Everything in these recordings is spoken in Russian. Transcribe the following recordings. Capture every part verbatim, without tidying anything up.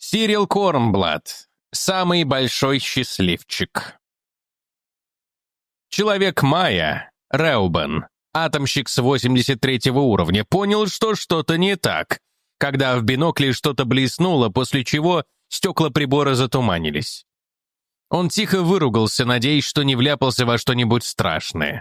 Сирил Корнблат. Самый большой счастливчик. Человек-Майя, Реубен, атомщик с восемьдесят третьего уровня, понял, что что-то не так, когда в бинокле что-то блеснуло, после чего стекла прибора затуманились. Он тихо выругался, надеясь, что не вляпался во что-нибудь страшное.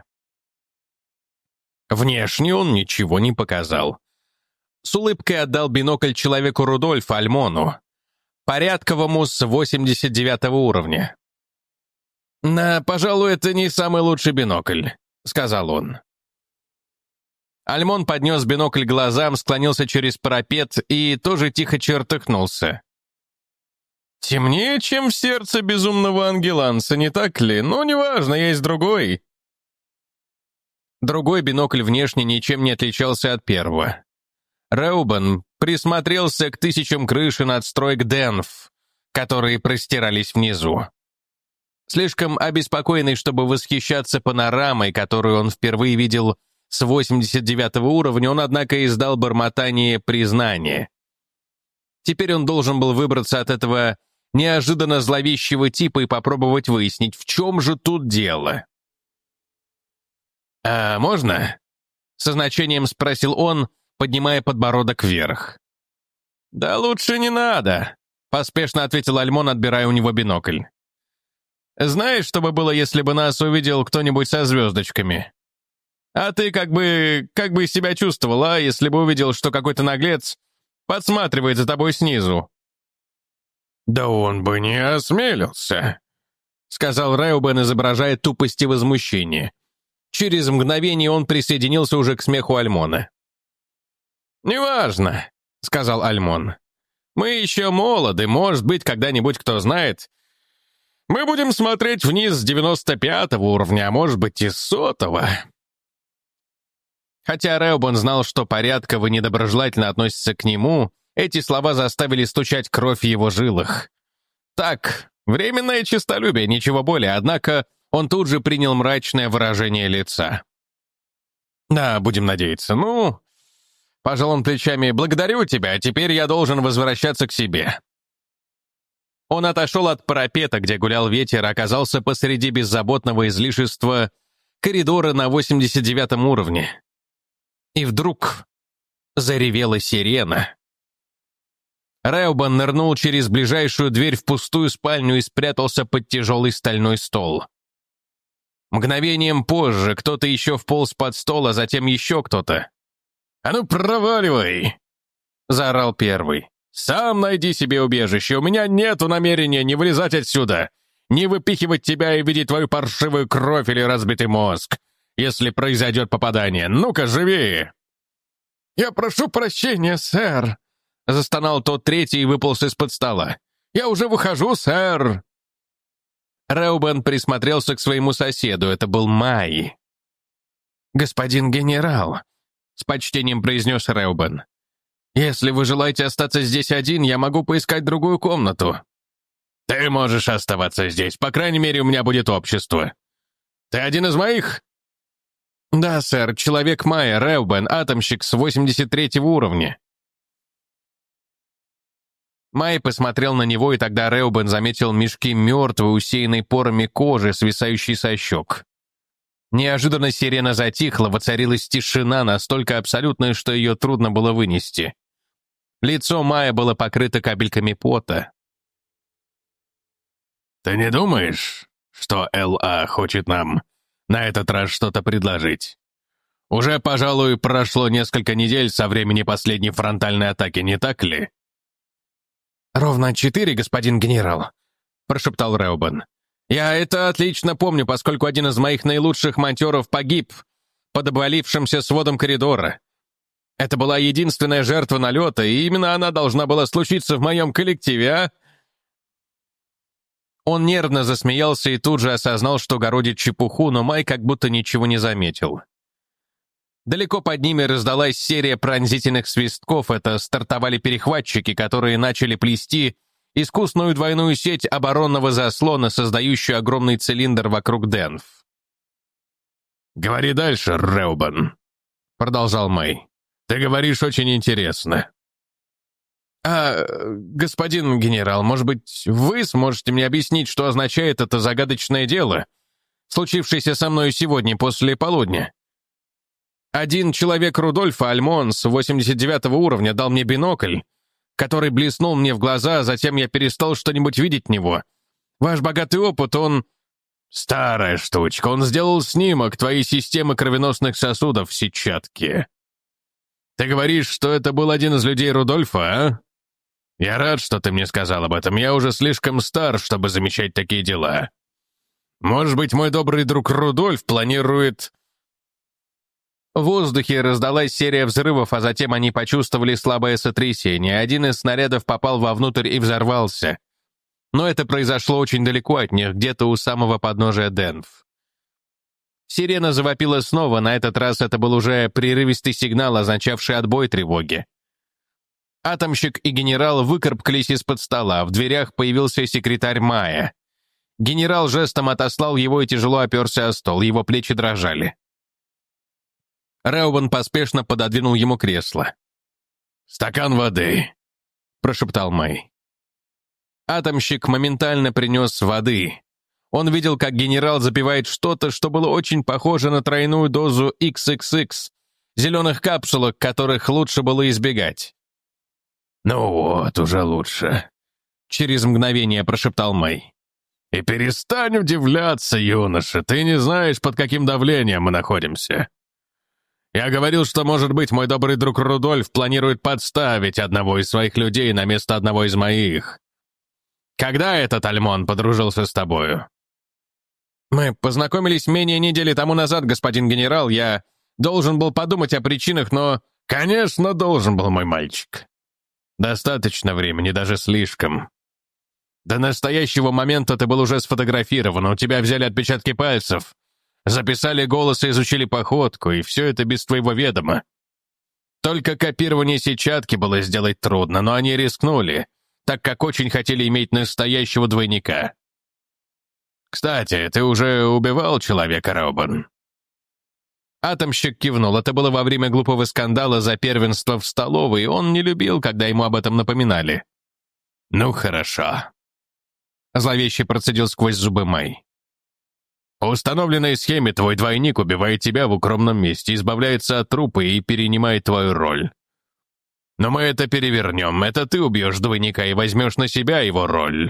Внешне он ничего не показал. С улыбкой отдал бинокль человеку Рудольфу Альмону, порядковому с восемьдесят девятого уровня. «На, пожалуй, это не самый лучший бинокль», — сказал он. Альмон поднес бинокль к глазам, склонился через парапет и тоже тихо чертыхнулся. «Темнее, чем в сердце безумного ангеланца, не так ли? Но неважно, есть другой». Другой бинокль внешне ничем не отличался от первого. Реубен присмотрелся к тысячам крыш и надстроек Денф, которые простирались внизу. Слишком обеспокоенный, чтобы восхищаться панорамой, которую он впервые видел с восемьдесят девятого уровня, он, однако, издал бормотание признания. Теперь он должен был выбраться от этого неожиданно зловещего типа и попробовать выяснить, в чем же тут дело. «А можно?» — со значением спросил он, поднимая подбородок вверх. «Да лучше не надо», — поспешно ответил Альмон, отбирая у него бинокль. «Знаешь, что бы было, если бы нас увидел кто-нибудь со звездочками? А ты как бы... как бы себя чувствовал, а, если бы увидел, что какой-то наглец подсматривает за тобой снизу?» «Да он бы не осмелился», — сказал Реубен, изображая тупость и возмущение. Через мгновение он присоединился уже к смеху Альмона. «Неважно», — сказал Альмон. «Мы еще молоды, может быть, когда-нибудь, кто знает. Мы будем смотреть вниз с девяносто пятого уровня, а может быть и с сотого». Хотя Реубен знал, что порядково недоброжелательно относится к нему, эти слова заставили стучать кровь в его жилах. Так, временное честолюбие, ничего более, однако он тут же принял мрачное выражение лица. «Да, будем надеяться. Ну...» Пожал он плечами. «Благодарю тебя, а теперь я должен возвращаться к себе». Он отошел от парапета, где гулял ветер, оказался посреди беззаботного излишества коридора на восемьдесят девятом уровне. И вдруг заревела сирена. Реубен нырнул через ближайшую дверь в пустую спальню и спрятался под тяжелый стальной стол. Мгновением позже кто-то еще вполз под стол, а затем еще кто-то. «А ну, проваливай!» — заорал первый. «Сам найди себе убежище, у меня нету намерения не вылезать отсюда, не выпихивать тебя и видеть твою паршивую кровь или разбитый мозг, если произойдет попадание. Ну-ка, живее!» «Я прошу прощения, сэр!» — застонал тот третий и выполз из-под стола. «Я уже выхожу, сэр!» Реубен присмотрелся к своему соседу, это был Май. «Господин генерал», — с почтением произнес Реубен, «если вы желаете остаться здесь один, я могу поискать другую комнату». «Ты можешь оставаться здесь, по крайней мере, у меня будет общество. Ты один из моих?» «Да, сэр, человек Майя, Реубен, атомщик с восемьдесят третьего уровня». Май посмотрел на него, и тогда Реубен заметил мешки мертвой, усеянной порами кожи, свисающей со щек. Неожиданно сирена затихла, воцарилась тишина, настолько абсолютная, что ее трудно было вынести. Лицо Майя было покрыто капельками пота. «Ты не думаешь, что Эл А хочет нам на этот раз что-то предложить? Уже, пожалуй, прошло несколько недель со времени последней фронтальной атаки, не так ли?» «Ровно четыре, господин генерал», — прошептал Реубен. «Я это отлично помню, поскольку один из моих наилучших монтеров погиб под обвалившимся сводом коридора. Это была единственная жертва налета, и именно она должна была случиться в моем коллективе, а?» Он нервно засмеялся и тут же осознал, что городит чепуху, но Май как будто ничего не заметил. Далеко под ними раздалась серия пронзительных свистков. Это стартовали перехватчики, которые начали плести искусную двойную сеть оборонного заслона, создающую огромный цилиндр вокруг Денф. «Говори дальше, Реубен», — продолжал Мэй. «Ты говоришь очень интересно». «А, господин генерал, может быть, вы сможете мне объяснить, что означает это загадочное дело, случившееся со мной сегодня после полудня? Один человек Рудольфа Альмонс восемьдесят девятого уровня дал мне бинокль, который блеснул мне в глаза, а затем я перестал что-нибудь видеть в него. Ваш богатый опыт, он...» «Старая штучка, он сделал снимок твоей системы кровеносных сосудов в сетчатке. Ты говоришь, что это был один из людей Рудольфа, а? Я рад, что ты мне сказал об этом. Я уже слишком стар, чтобы замечать такие дела. Может быть, мой добрый друг Рудольф планирует...» В воздухе раздалась серия взрывов, а затем они почувствовали слабое сотрясение. Один из снарядов попал вовнутрь и взорвался. Но это произошло очень далеко от них, где-то у самого подножия Денф. Сирена завопила снова, на этот раз это был уже прерывистый сигнал, означавший отбой тревоги. Атомщик и генерал выкарабкались из-под стола, в дверях появился секретарь Майя. Генерал жестом отослал его и тяжело оперся о стол, его плечи дрожали. Реубен поспешно пододвинул ему кресло. «Стакан воды», — прошептал Мэй. Атомщик моментально принес воды. Он видел, как генерал запивает что-то, что было очень похоже на тройную дозу икс икс икс, зеленых капсулок, которых лучше было избегать. «Ну вот, уже лучше», — через мгновение прошептал Мэй. «И перестань удивляться, юноша, ты не знаешь, под каким давлением мы находимся. Я говорил, что, может быть, мой добрый друг Рудольф планирует подставить одного из своих людей на место одного из моих. Когда этот Альмон подружился с тобою?» «Мы познакомились менее недели тому назад, господин генерал. Я должен был подумать о причинах, но...» «Конечно, должен был, мой мальчик. Достаточно времени, даже слишком. До настоящего момента ты был уже сфотографирован, у тебя взяли отпечатки пальцев, записали голос и изучили походку, и все это без твоего ведома. Только копирование сетчатки было сделать трудно, но они рискнули, так как очень хотели иметь настоящего двойника. Кстати, ты уже убивал человека, Робин?» Атомщик кивнул. Это было во время глупого скандала за первенство в столовой, и он не любил, когда ему об этом напоминали. «Ну, хорошо», — зловеще процедил сквозь зубы Мэй. «По установленной схеме твой двойник убивает тебя в укромном месте, избавляется от трупа и перенимает твою роль. Но мы это перевернем. Это ты убьешь двойника и возьмешь на себя его роль».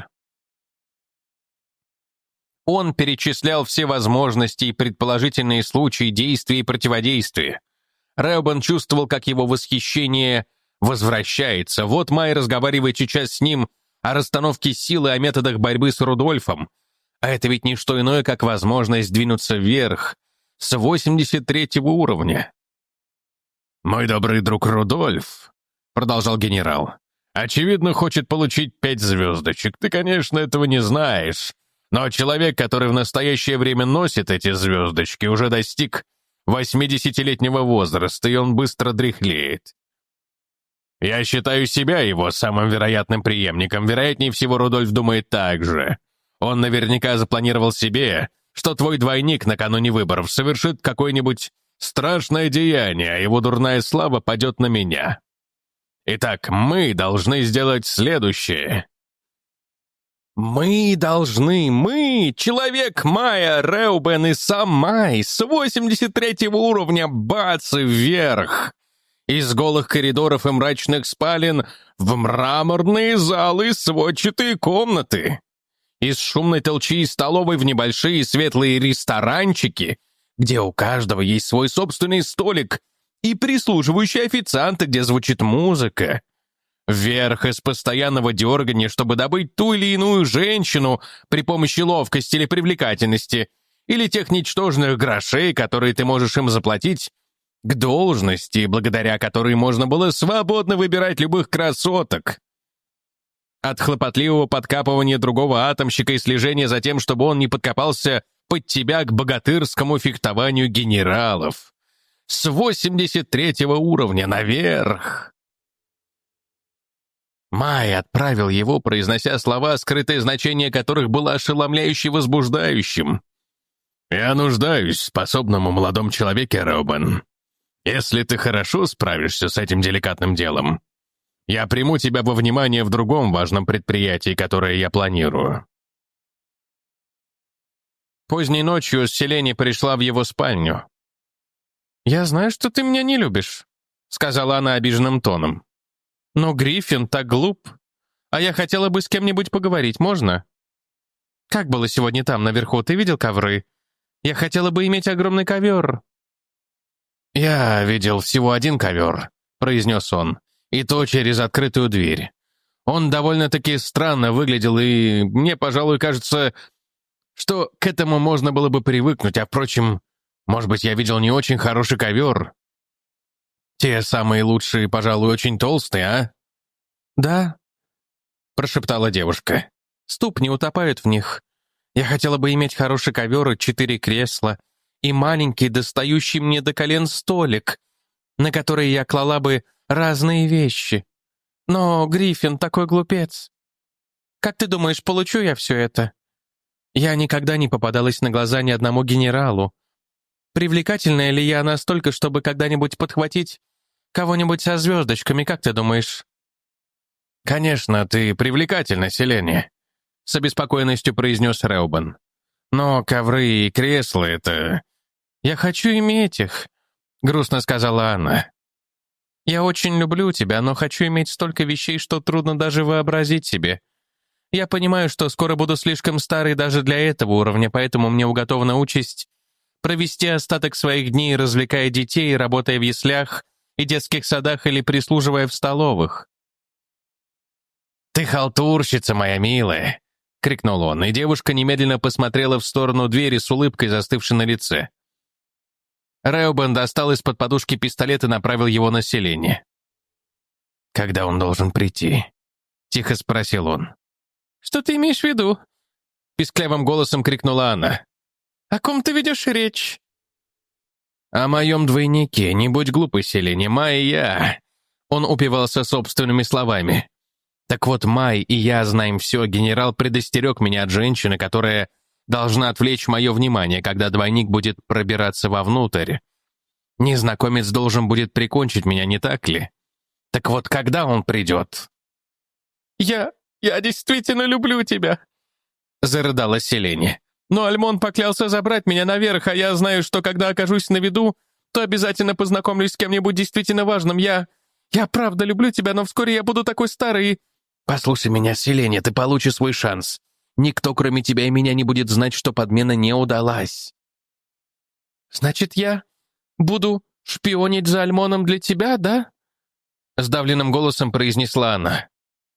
Он перечислял все возможности и предположительные случаи действия и противодействия. Реубен чувствовал, как его восхищение возвращается. Вот Май разговаривает сейчас с ним о расстановке силы, о методах борьбы с Рудольфом. А это ведь не что иное, как возможность двинуться вверх с восемьдесят третьего уровня. «Мой добрый друг Рудольф», — продолжал генерал, — «очевидно, хочет получить пять звездочек. Ты, конечно, этого не знаешь. Но человек, который в настоящее время носит эти звездочки, уже достиг восьмидесятилетнего возраста, и он быстро дряхлеет. Я считаю себя его самым вероятным преемником. Вероятнее всего, Рудольф думает так же. Он наверняка запланировал себе, что твой двойник накануне выборов совершит какое-нибудь страшное деяние, а его дурная слава падет на меня. Итак, мы должны сделать следующее». «Мы должны, мы, человек Майя, Реубен и сам Май, с восемьдесят третьего уровня, бац, и вверх, из голых коридоров и мрачных спален в мраморные залы и сводчатые комнаты, из шумной толчи и столовой в небольшие светлые ресторанчики, где у каждого есть свой собственный столик, и прислуживающие официанты, где звучит музыка. Вверх из постоянного дергания, чтобы добыть ту или иную женщину при помощи ловкости или привлекательности, или тех ничтожных грошей, которые ты можешь им заплатить, к должности, благодаря которой можно было свободно выбирать любых красоток. От хлопотливого подкапывания другого атомщика и слежения за тем, чтобы он не подкопался под тебя к богатырскому фехтованию генералов. С восемьдесят третьего уровня наверх. Май отправил его, произнося слова, скрытое значение которых было ошеломляюще возбуждающим. «Я нуждаюсь в способном молодом человеке, Робин. Если ты хорошо справишься с этим деликатным делом, Я приму тебя во внимание в другом важном предприятии, которое я планирую». Поздней ночью Селени пришла в его спальню. «Я знаю, что ты меня не любишь», — сказала она обиженным тоном. «Но Гриффин так глуп. А я хотела бы с кем-нибудь поговорить, можно? Как было сегодня там, наверху, ты видел ковры? Я хотела бы иметь огромный ковер». «Я видел всего один ковер», — произнес он, «и то через открытую дверь. Он довольно-таки странно выглядел, и мне, пожалуй, кажется, что к этому можно было бы привыкнуть, а, впрочем, может быть, я видел не очень хороший ковер. Те самые лучшие, пожалуй, очень толстые, а?» «Да», — прошептала девушка. «Ступни утопают в них. Я хотела бы иметь хороший ковер и четыре кресла, и маленький, достающий мне до колен столик, на который я клала бы разные вещи. Но Гриффин такой глупец. Как ты думаешь, получу я все это? Я никогда не попадалась на глаза ни одному генералу. Привлекательная ли я настолько, чтобы когда-нибудь подхватить кого-нибудь со звездочками, как ты думаешь?» «Конечно, ты привлекательна, Селения», — с обеспокоенностью произнес Реубен. «Но ковры и кресла — это...» «Я хочу иметь их», — грустно сказала Анна. «Я очень люблю тебя, но хочу иметь столько вещей, что трудно даже вообразить себе. Я понимаю, что скоро буду слишком старой даже для этого уровня, поэтому мне уготована участь провести остаток своих дней, развлекая детей, работая в яслях и детских садах или прислуживая в столовых». «Ты халтурщица, моя милая!» — крикнул он, и девушка немедленно посмотрела в сторону двери с улыбкой, застывшей на лице. Реубен достал из-под подушки пистолет и направил его на Селени. «Когда он должен прийти?» — тихо спросил он. «Что ты имеешь в виду?» — писклявым голосом крикнула она. «О ком ты ведешь речь?» «О моем двойнике, не будь глупой, Селени, Май и я». Он упивался собственными словами. «Так вот, Май и я знаем все, генерал предостерег меня от женщины, которая должна отвлечь мое внимание, когда двойник будет пробираться вовнутрь. Незнакомец должен будет прикончить меня, не так ли? Так вот, когда он придет?» «Я... я действительно люблю тебя», — зарыдала Селени. «Но Альмон поклялся забрать меня наверх, а я знаю, что когда окажусь на виду, то обязательно познакомлюсь с кем-нибудь действительно важным. Я... я правда люблю тебя, но вскоре я буду такой старый и...» «Послушай меня, Селения, ты получишь свой шанс. Никто, кроме тебя и меня, не будет знать, что подмена не удалась». «Значит, я буду шпионить за Альмоном для тебя, да?» Сдавленным голосом произнесла она.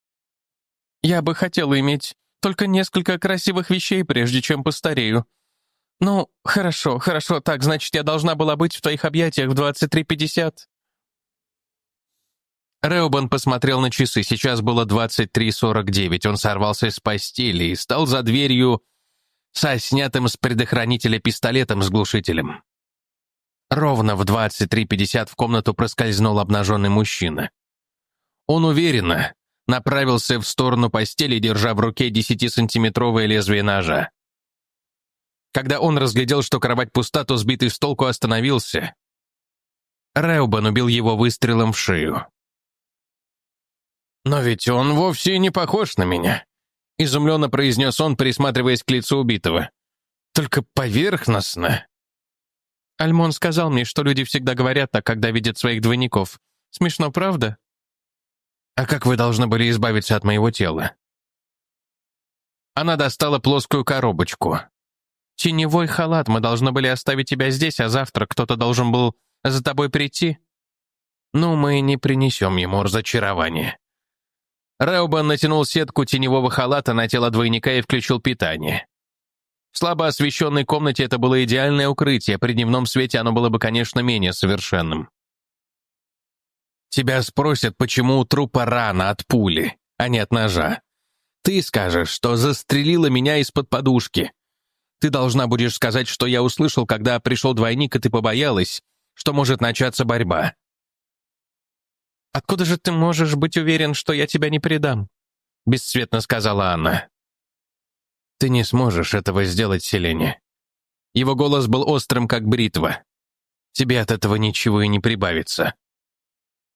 «Я бы хотела иметь только несколько красивых вещей, прежде чем постарею. Ну, хорошо, хорошо, так, значит, я должна была быть в твоих объятиях в двадцать три пятьдесят». Реубен посмотрел на часы, сейчас было двадцать три сорок девять, он сорвался с постели и стал за дверью со снятым с предохранителя пистолетом с глушителем. Ровно в двадцать три пятьдесят в комнату проскользнул обнаженный мужчина. Он уверенно направился в сторону постели, держа в руке десятисантиметровое лезвие ножа. Когда он разглядел, что кровать пуста, то сбитый с толку остановился. Реубен убил его выстрелом в шею. «Но ведь он вовсе не похож на меня», — изумленно произнес он, присматриваясь к лицу убитого. «Только поверхностно». «Альмон сказал мне, что люди всегда говорят так, когда видят своих двойников. Смешно, правда?» «А как вы должны были избавиться от моего тела?» Она достала плоскую коробочку. «Теневой халат, мы должны были оставить тебя здесь, а завтра кто-то должен был за тобой прийти». «Ну, мы не принесем ему разочарования». Реубен натянул сетку теневого халата на тело двойника и включил питание. В слабо освещенной комнате это было идеальное укрытие, при дневном свете оно было бы, конечно, менее совершенным. «Тебя спросят, почему у трупа рана от пули, а не от ножа. Ты скажешь, что застрелила меня из-под подушки. Ты должна будешь сказать, что я услышал, когда пришел двойник, и ты побоялась, что может начаться борьба». «Откуда же ты можешь быть уверен, что я тебя не предам?» — бесцветно сказала Анна. «Ты не сможешь этого сделать, Селения». Его голос был острым, как бритва. «Тебе от этого ничего и не прибавится».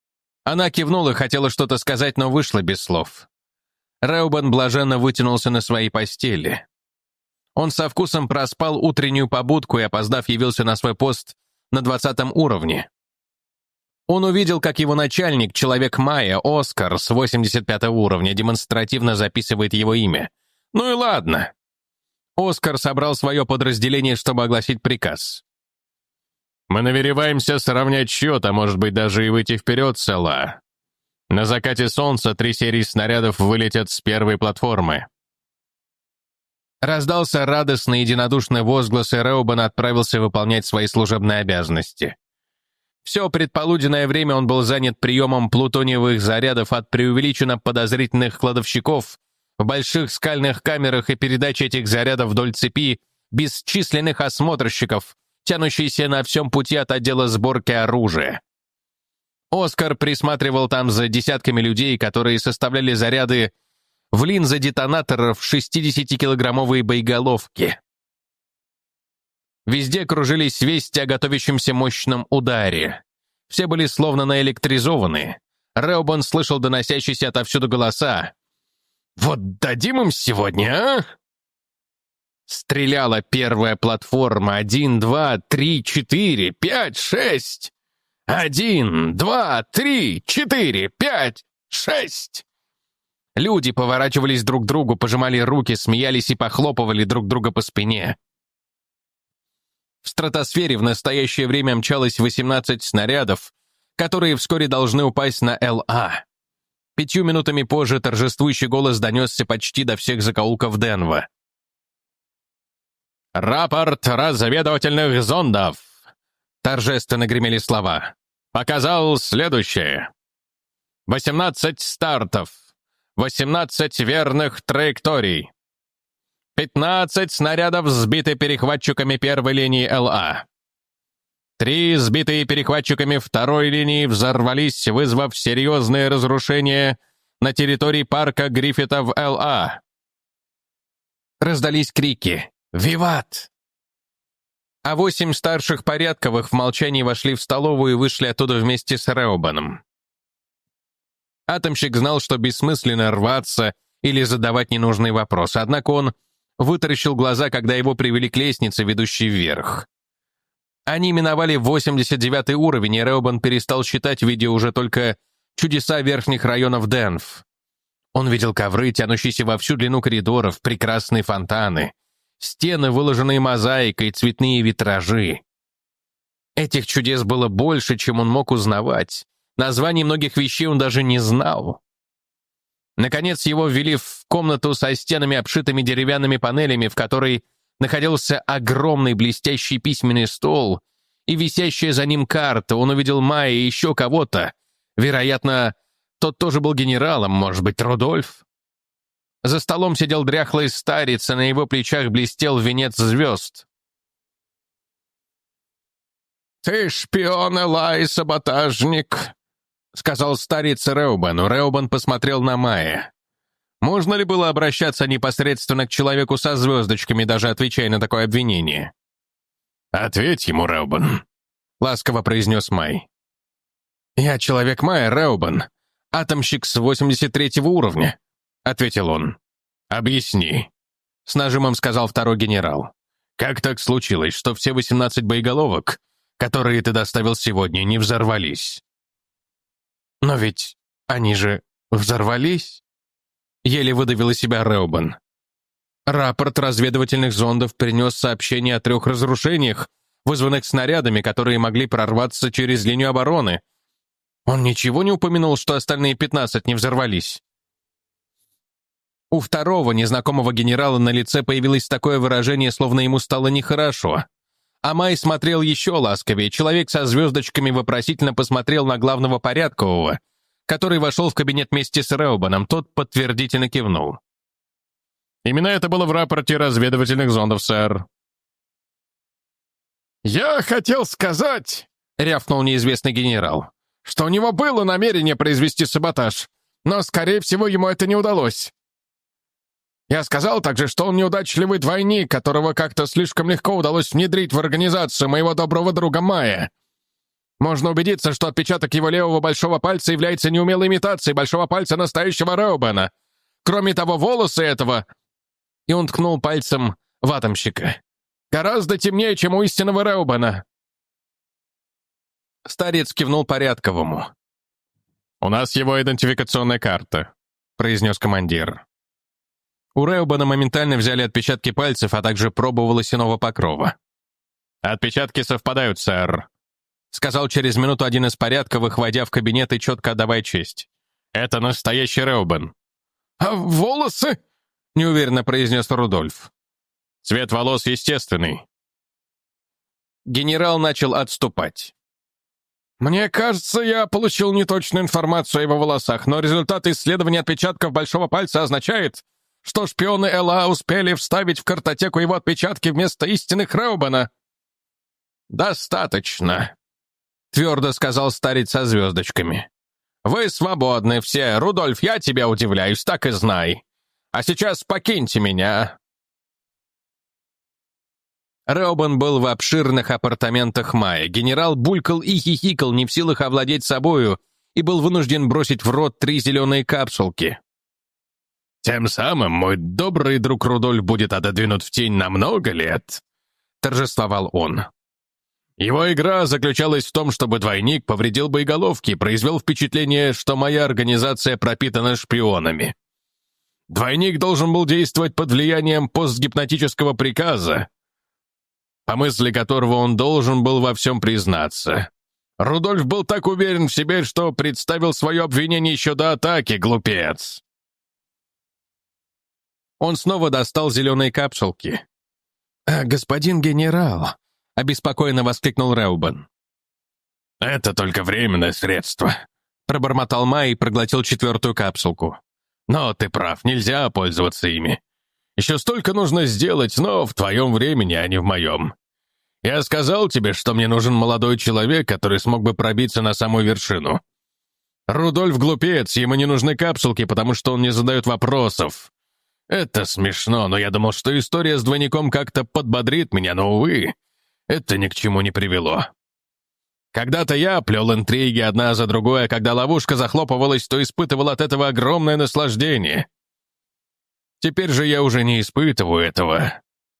Она кивнула, хотела что-то сказать, но вышла без слов. Реубен блаженно вытянулся на своей постели. Он со вкусом проспал утреннюю побудку и, опоздав, явился на свой пост на двадцатом уровне. Он увидел, как его начальник, Человек-Майя, Оскар, с восемьдесят пятого уровня, демонстративно записывает его имя. Ну и ладно. Оскар собрал свое подразделение, чтобы огласить приказ. «Мы намереваемся сравнять счет, а может быть даже и выйти вперед, Села. На закате солнца три серии снарядов вылетят с первой платформы». Раздался радостный единодушный возглас, и Реубен отправился выполнять свои служебные обязанности. Все предполуденное время он был занят приемом плутониевых зарядов от преувеличенно подозрительных кладовщиков в больших скальных камерах и передачей этих зарядов вдоль цепи бесчисленных осмотрщиков, тянущейся на всем пути от отдела сборки оружия. Оскар присматривал там за десятками людей, которые составляли заряды в линзы детонаторов шестидесятикилограммовые боеголовки. Везде кружились вести о готовящемся мощном ударе. Все были словно наэлектризованы. Реубен слышал доносящиеся отовсюду голоса. «Вот дадим им сегодня, а?» Стреляла первая платформа. Один, два, три, четыре, пять, шесть. Один, два, три, четыре, пять, шесть. Люди поворачивались друг к другу, пожимали руки, смеялись и похлопывали друг друга по спине. В стратосфере в настоящее время мчалось восемнадцать снарядов, которые вскоре должны упасть на эл а. Пятью минутами позже торжествующий голос донесся почти до всех закоулков Денва. «Рапорт разведывательных зондов!» Торжественно гремели слова. «Показал следующее. восемнадцать стартов. восемнадцать верных траекторий. пятнадцать снарядов сбиты перехватчиками первой линии эл а. Три сбитые перехватчиками второй линии взорвались, вызвав серьезные разрушения на территории парка Гриффита в эл а. Раздались крики «Виват!». А восемь старших порядковых в молчании вошли в столовую и вышли оттуда вместе с Реубеном. Атомщик знал, что бессмысленно рваться или задавать ненужные вопросы, однако он вытаращил глаза, когда его привели к лестнице, ведущей вверх. Они миновали восемьдесят девятый уровень, и Реубен перестал считать, видя уже только чудеса верхних районов Денв. Он видел ковры, тянущиеся во всю длину коридоров, прекрасные фонтаны, стены, выложенные мозаикой, цветные витражи. Этих чудес было больше, чем он мог узнавать. Названий многих вещей он даже не знал. Наконец его ввели в комнату со стенами, обшитыми деревянными панелями, в которой находился огромный блестящий письменный стол и висящая за ним карта. Он увидел Майя и еще кого-то. Вероятно, тот тоже был генералом, может быть, Рудольф. За столом сидел дряхлый старец, а на его плечах блестел венец звезд. «Ты шпион, Элай, саботажник», — сказал старец Реубену. Реубен посмотрел на Майя. Можно ли было обращаться непосредственно к человеку со звездочками, даже отвечая на такое обвинение? «Ответь ему, Реубен», — ласково произнес Май. «Я человек Майя, Реубен, атомщик с восемьдесят третьего уровня», — ответил он. «Объясни», — с нажимом сказал второй генерал. «Как так случилось, что все восемнадцать боеголовок, которые ты доставил сегодня, не взорвались?» «Но ведь они же взорвались», — еле выдавил из себя Реубен. Рапорт разведывательных зондов принес сообщение о трех разрушениях, вызванных снарядами, которые могли прорваться через линию обороны. Он ничего не упомянул, что остальные пятнадцать не взорвались. У второго незнакомого генерала на лице появилось такое выражение, словно ему стало нехорошо. А Май смотрел еще ласковее. Человек со звездочками вопросительно посмотрел на главного порядкового, который вошел в кабинет вместе с Реубеном. Тот подтвердительно кивнул. «Именно это было в рапорте разведывательных зондов, сэр». «Я хотел сказать», — рявкнул неизвестный генерал, «что у него было намерение произвести саботаж, но, скорее всего, ему это не удалось. Я сказал также, что он неудачливый двойник, которого как-то слишком легко удалось внедрить в организацию моего доброго друга Майя. Можно убедиться, что отпечаток его левого большого пальца является неумелой имитацией большого пальца настоящего Реубена. Кроме того, волосы этого...» И он ткнул пальцем в атомщика. «Гораздо темнее, чем у истинного Реубена». Старец кивнул Порядковому. «У нас его идентификационная карта», — произнес командир. У Реубена моментально взяли отпечатки пальцев, а также пробу волосяного покрова. «Отпечатки совпадают, сэр», — сказал через минуту один из Порядковых, войдя в кабинет и четко отдавая честь. «Это настоящий Реубен». «А волосы?» — неуверенно произнес Рудольф. «Цвет волос естественный». Генерал начал отступать. «Мне кажется, я получил неточную информацию о его волосах, но результат исследования отпечатков большого пальца означает, что шпионы эл а успели вставить в картотеку его отпечатки вместо истинных Реубена». «Достаточно», — твердо сказал старец со звездочками. «Вы свободны все. Рудольф, я тебя удивляюсь, так и знай. А сейчас покиньте меня». Реубен был в обширных апартаментах Майи. Генерал булькал и хихикал, не в силах овладеть собою, и был вынужден бросить в рот три зеленые капсулки. «Тем самым мой добрый друг Рудольф будет отодвинут в тень на много лет», — торжествовал он. «Его игра заключалась в том, чтобы двойник повредил боеголовки и произвел впечатление, что моя организация пропитана шпионами. Двойник должен был действовать под влиянием постгипнотического приказа, по мысли которого он должен был во всем признаться. Рудольф был так уверен в себе, что представил свое обвинение еще до атаки, глупец». Он снова достал зеленые капсулки. «Господин генерал», — обеспокоенно воскликнул Реубен. «Это только временное средство», — пробормотал Май и проглотил четвертую капсулку. «Но ты прав, нельзя пользоваться ими. Еще столько нужно сделать, но в твоем времени, а не в моем. Я сказал тебе, что мне нужен молодой человек, который смог бы пробиться на самую вершину. Рудольф глупец, ему не нужны капсулки, потому что он не задает вопросов. Это смешно, но я думал, что история с двойником как-то подбодрит меня, но, увы, это ни к чему не привело. Когда-то я плел интриги одна за другой, а когда ловушка захлопывалась, то испытывал от этого огромное наслаждение. Теперь же я уже не испытываю этого».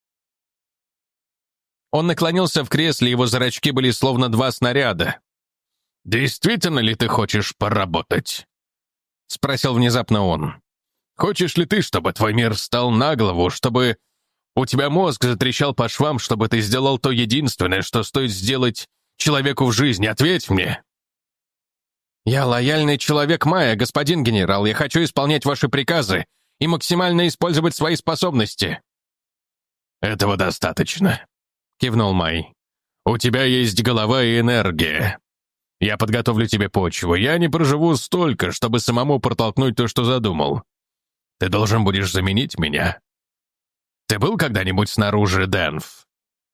Он наклонился в кресле, его зрачки были словно два снаряда. «Действительно ли ты хочешь поработать?» — спросил внезапно он. «Хочешь ли ты, чтобы твой мир встал на голову, чтобы у тебя мозг затрещал по швам, чтобы ты сделал то единственное, что стоит сделать человеку в жизни? Ответь мне!» «Я лояльный человек Майя, господин генерал. Я хочу исполнять ваши приказы и максимально использовать свои способности». «Этого достаточно», — кивнул Май. «У тебя есть голова и энергия. Я подготовлю тебе почву. Я не проживу столько, чтобы самому протолкнуть то, что задумал. Ты должен будешь заменить меня. Ты был когда-нибудь снаружи, Дэнф?»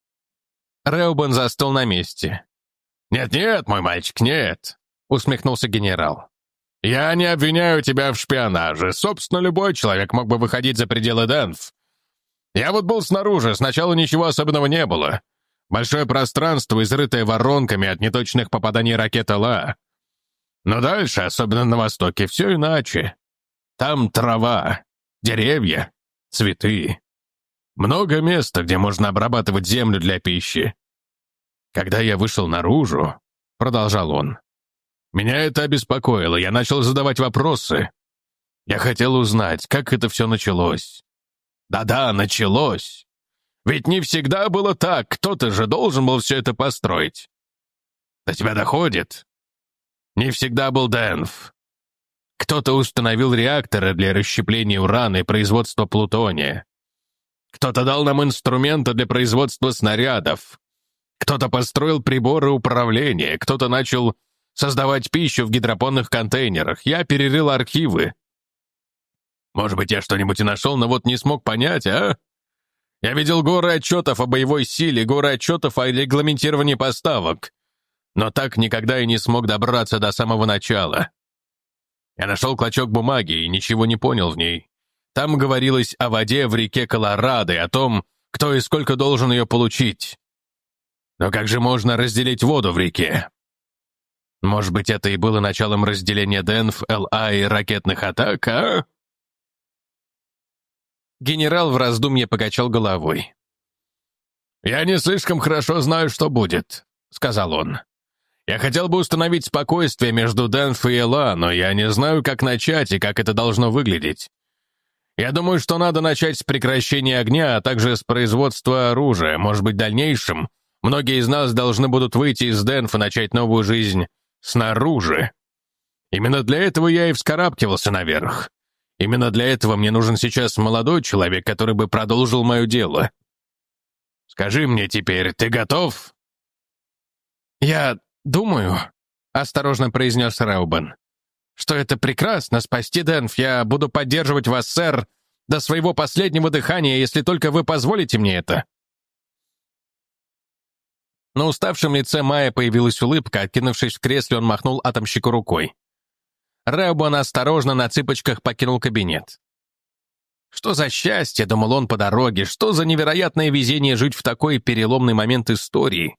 Реубен застыл на месте. «Нет-нет, мой мальчик, нет», — усмехнулся генерал. «Я не обвиняю тебя в шпионаже. Собственно, любой человек мог бы выходить за пределы Дэнф. Я вот был снаружи, сначала ничего особенного не было. Большое пространство, изрытое воронками от неточных попаданий ракет эл а. Но дальше, особенно на востоке, все иначе. Там трава, деревья, цветы. Много места, где можно обрабатывать землю для пищи. Когда я вышел наружу, — продолжал он, — меня это обеспокоило, я начал задавать вопросы. Я хотел узнать, как это все началось. Да-да, началось. Ведь не всегда было так, кто-то же должен был все это построить. До тебя доходит? Не всегда был Дэнф. Кто-то установил реакторы для расщепления урана и производства плутония. Кто-то дал нам инструменты для производства снарядов. Кто-то построил приборы управления, кто-то начал создавать пищу в гидропонных контейнерах. Я перерыл архивы. Может быть, я что-нибудь и нашел, но вот не смог понять, а? Я видел горы отчетов о боевой силе, горы отчетов о регламентировании поставок, но так никогда и не смог добраться до самого начала. Я нашел клочок бумаги и ничего не понял в ней. Там говорилось о воде в реке Колорадо и о том, кто и сколько должен ее получить. Но как же можно разделить воду в реке? Может быть, это и было началом разделения Денф, Эл А и ракетных атак, а?» Генерал в раздумье покачал головой. «Я не слишком хорошо знаю, что будет», — сказал он. «Я хотел бы установить спокойствие между Денф и Эл А, но я не знаю, как начать и как это должно выглядеть. Я думаю, что надо начать с прекращения огня, а также с производства оружия. Может быть, в дальнейшем многие из нас должны будут выйти из Денф и начать новую жизнь снаружи. Именно для этого я и вскарабкивался наверх. Именно для этого мне нужен сейчас молодой человек, который бы продолжил мое дело. Скажи мне теперь, ты готов?» «Я думаю», — осторожно произнес Раубен, «что это прекрасно, спасти Денф. Я буду поддерживать вас, сэр, до своего последнего дыхания, если только вы позволите мне это». На уставшем лице Майя появилась улыбка. Откинувшись в кресле, он махнул атомщику рукой. Раубен осторожно на цыпочках покинул кабинет. Что за счастье, думал он по дороге, что за невероятное везение жить в такой переломный момент истории.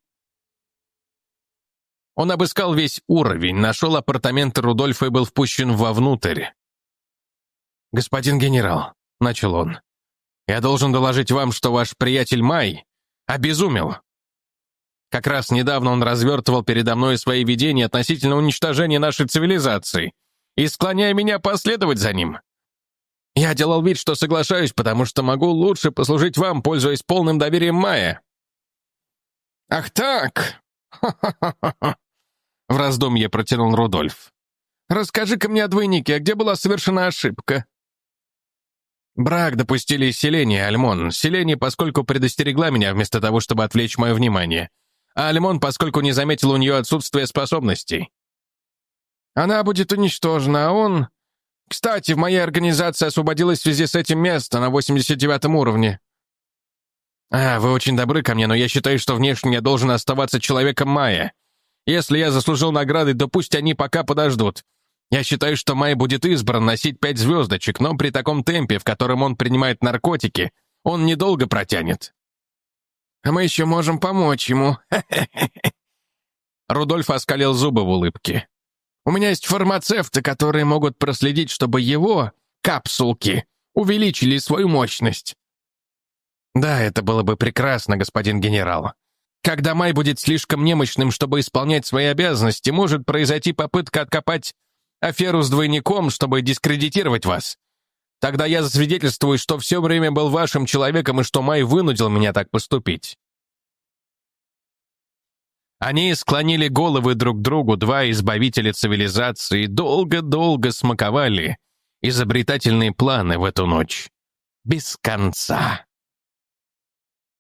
Он обыскал весь уровень, нашел апартаменты Рудольфа и был впущен вовнутрь. «Господин генерал», — начал он, — «я должен доложить вам, что ваш приятель Май обезумел. Как раз недавно он развертывал передо мной свои видения относительно уничтожения нашей цивилизации и склоняя меня последовать за ним. Я делал вид, что соглашаюсь, потому что могу лучше послужить вам, пользуясь полным доверием Майя». «Ах так! Ха-ха-ха-ха!» В раздумье протянул Рудольф. «Расскажи-ка мне о двойнике, где была совершена ошибка?» «Брак допустили из Селени, Альмон. Селени, поскольку предостерегла меня вместо того, чтобы отвлечь мое внимание. А Альмон, поскольку не заметил у нее отсутствие способностей. Она будет уничтожена, а он... Кстати, в моей организации освободилось в связи с этим место на восемьдесят девятом уровне». «А, вы очень добры ко мне, но я считаю, что внешне я должен оставаться человеком Майя. Если я заслужил награды, то пусть они пока подождут. Я считаю, что Май будет избран носить пять звездочек, но при таком темпе, в котором он принимает наркотики, он недолго протянет». «А мы еще можем помочь ему». Рудольф оскалил зубы в улыбке. «У меня есть фармацевты, которые могут проследить, чтобы его капсулки увеличили свою мощность». «Да, это было бы прекрасно, господин генерал. Когда Май будет слишком немощным, чтобы исполнять свои обязанности, может произойти попытка откопать аферу с двойником, чтобы дискредитировать вас. Тогда я засвидетельствую, что все время был вашим человеком и что Май вынудил меня так поступить». Они склонили головы друг к другу, два избавителя цивилизации, долго-долго смаковали изобретательные планы в эту ночь. Без конца.